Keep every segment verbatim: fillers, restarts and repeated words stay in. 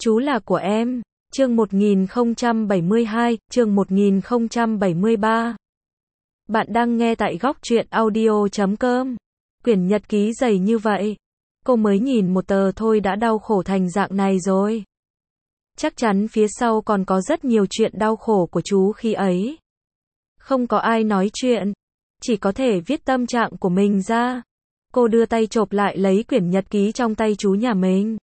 Chú là của em. Chương một nghìn không trăm bảy mươi hai, chương một nghìn không trăm bảy mươi ba. Bạn đang nghe tại góc truyện audio chấm com. Quyển nhật ký dày như vậy, cô mới nhìn một tờ thôi đã đau khổ thành dạng này rồi. Chắc chắn phía sau còn có rất nhiều chuyện đau khổ của chú khi ấy. Không có ai nói chuyện, chỉ có thể viết tâm trạng của mình ra. Cô đưa tay chộp lại lấy quyển nhật ký trong tay chú nhà mình.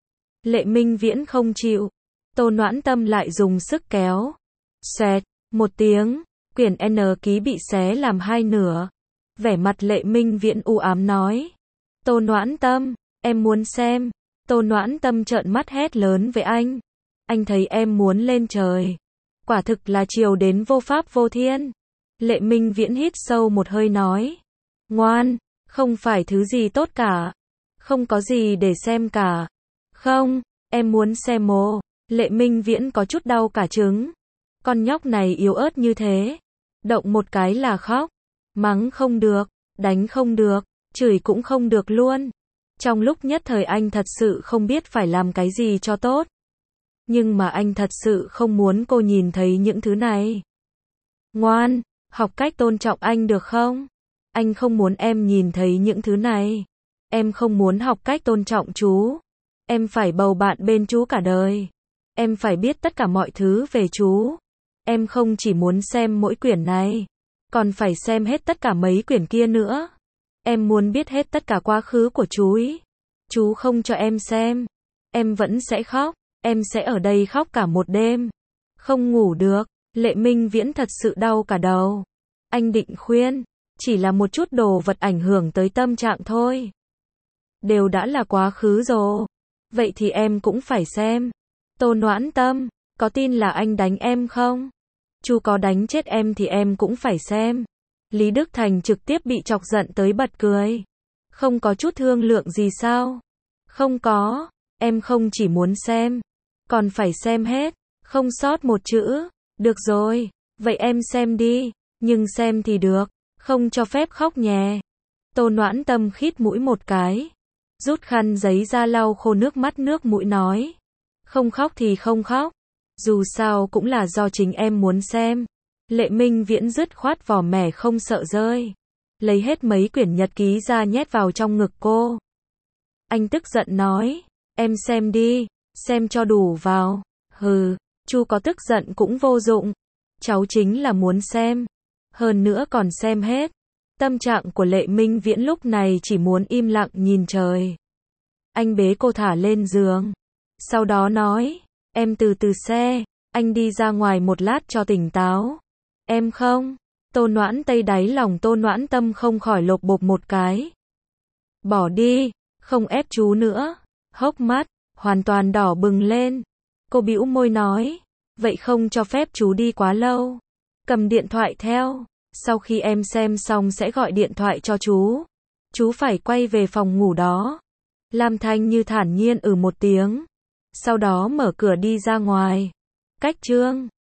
Lệ Minh Viễn không chịu. Tô Noãn Tâm lại dùng sức kéo. Xoẹt, một tiếng, quyển N ký bị xé làm hai nửa. Vẻ mặt Lệ Minh Viễn u ám nói. Tô Noãn Tâm, em muốn xem. Tô Noãn Tâm trợn mắt hét lớn với anh. Anh thấy em muốn lên trời. Quả thực là chiều đến vô pháp vô thiên. Lệ Minh Viễn hít sâu một hơi nói. Ngoan, không phải thứ gì tốt cả. Không có gì để xem cả. Không, em muốn xem mồ. Lệ Minh Viễn có chút đau cả trứng. Con nhóc này yếu ớt như thế. Động một cái là khóc. Mắng không được, đánh không được, chửi cũng không được luôn. Trong lúc nhất thời anh thật sự không biết phải làm cái gì cho tốt. Nhưng mà anh thật sự không muốn cô nhìn thấy những thứ này. Ngoan, học cách tôn trọng anh được không? Anh không muốn em nhìn thấy những thứ này. Em không muốn học cách tôn trọng chú. Em phải bầu bạn bên chú cả đời. Em phải biết tất cả mọi thứ về chú. Em không chỉ muốn xem mỗi quyển này, còn phải xem hết tất cả mấy quyển kia nữa. Em muốn biết hết tất cả quá khứ của chú ý. Chú không cho em xem, em vẫn sẽ khóc. Em sẽ ở đây khóc cả một đêm. Không ngủ được. Lệ Minh Viễn thật sự đau cả đầu. Anh định khuyên, chỉ là một chút đồ vật ảnh hưởng tới tâm trạng thôi. Đều đã là quá khứ rồi. Vậy thì em cũng phải xem. Tô Noãn Tâm, có tin là anh đánh em không? Chú có đánh chết em thì em cũng phải xem. Lý Đức Thành trực tiếp bị chọc giận tới bật cười. Không có chút thương lượng gì sao? Không có, em không chỉ muốn xem, còn phải xem hết, không sót một chữ. Được rồi, vậy em xem đi, nhưng xem thì được, không cho phép khóc nhé. Tô Noãn Tâm khít mũi một cái, rút khăn giấy ra lau khô nước mắt nước mũi nói. Không khóc thì không khóc, dù sao cũng là do chính em muốn xem. Lệ Minh Viễn dứt khoát vỏ mẻ không sợ rơi, lấy hết mấy quyển nhật ký ra nhét vào trong ngực cô. Anh tức giận nói, em xem đi, xem cho đủ vào. Hừ, chú có tức giận cũng vô dụng. Cháu chính là muốn xem, hơn nữa còn xem hết. Tâm trạng của Lệ Minh Viễn lúc này chỉ muốn im lặng nhìn trời. Anh bế cô thả lên giường, sau đó nói, em từ từ xe, anh đi ra ngoài một lát cho tỉnh táo. Em không? Tô Noãn Tây đáy lòng Tô Noãn Tâm không khỏi lột bột một cái. Bỏ đi, không ép chú nữa. Hốc mắt hoàn toàn đỏ bừng lên. Cô bĩu môi nói, vậy không cho phép chú đi quá lâu. Cầm điện thoại theo, sau khi em xem xong sẽ gọi điện thoại cho chú. Chú phải quay về phòng ngủ đó. Lam Thanh Như thản nhiên ừ một tiếng, sau đó mở cửa đi ra ngoài. Cách chương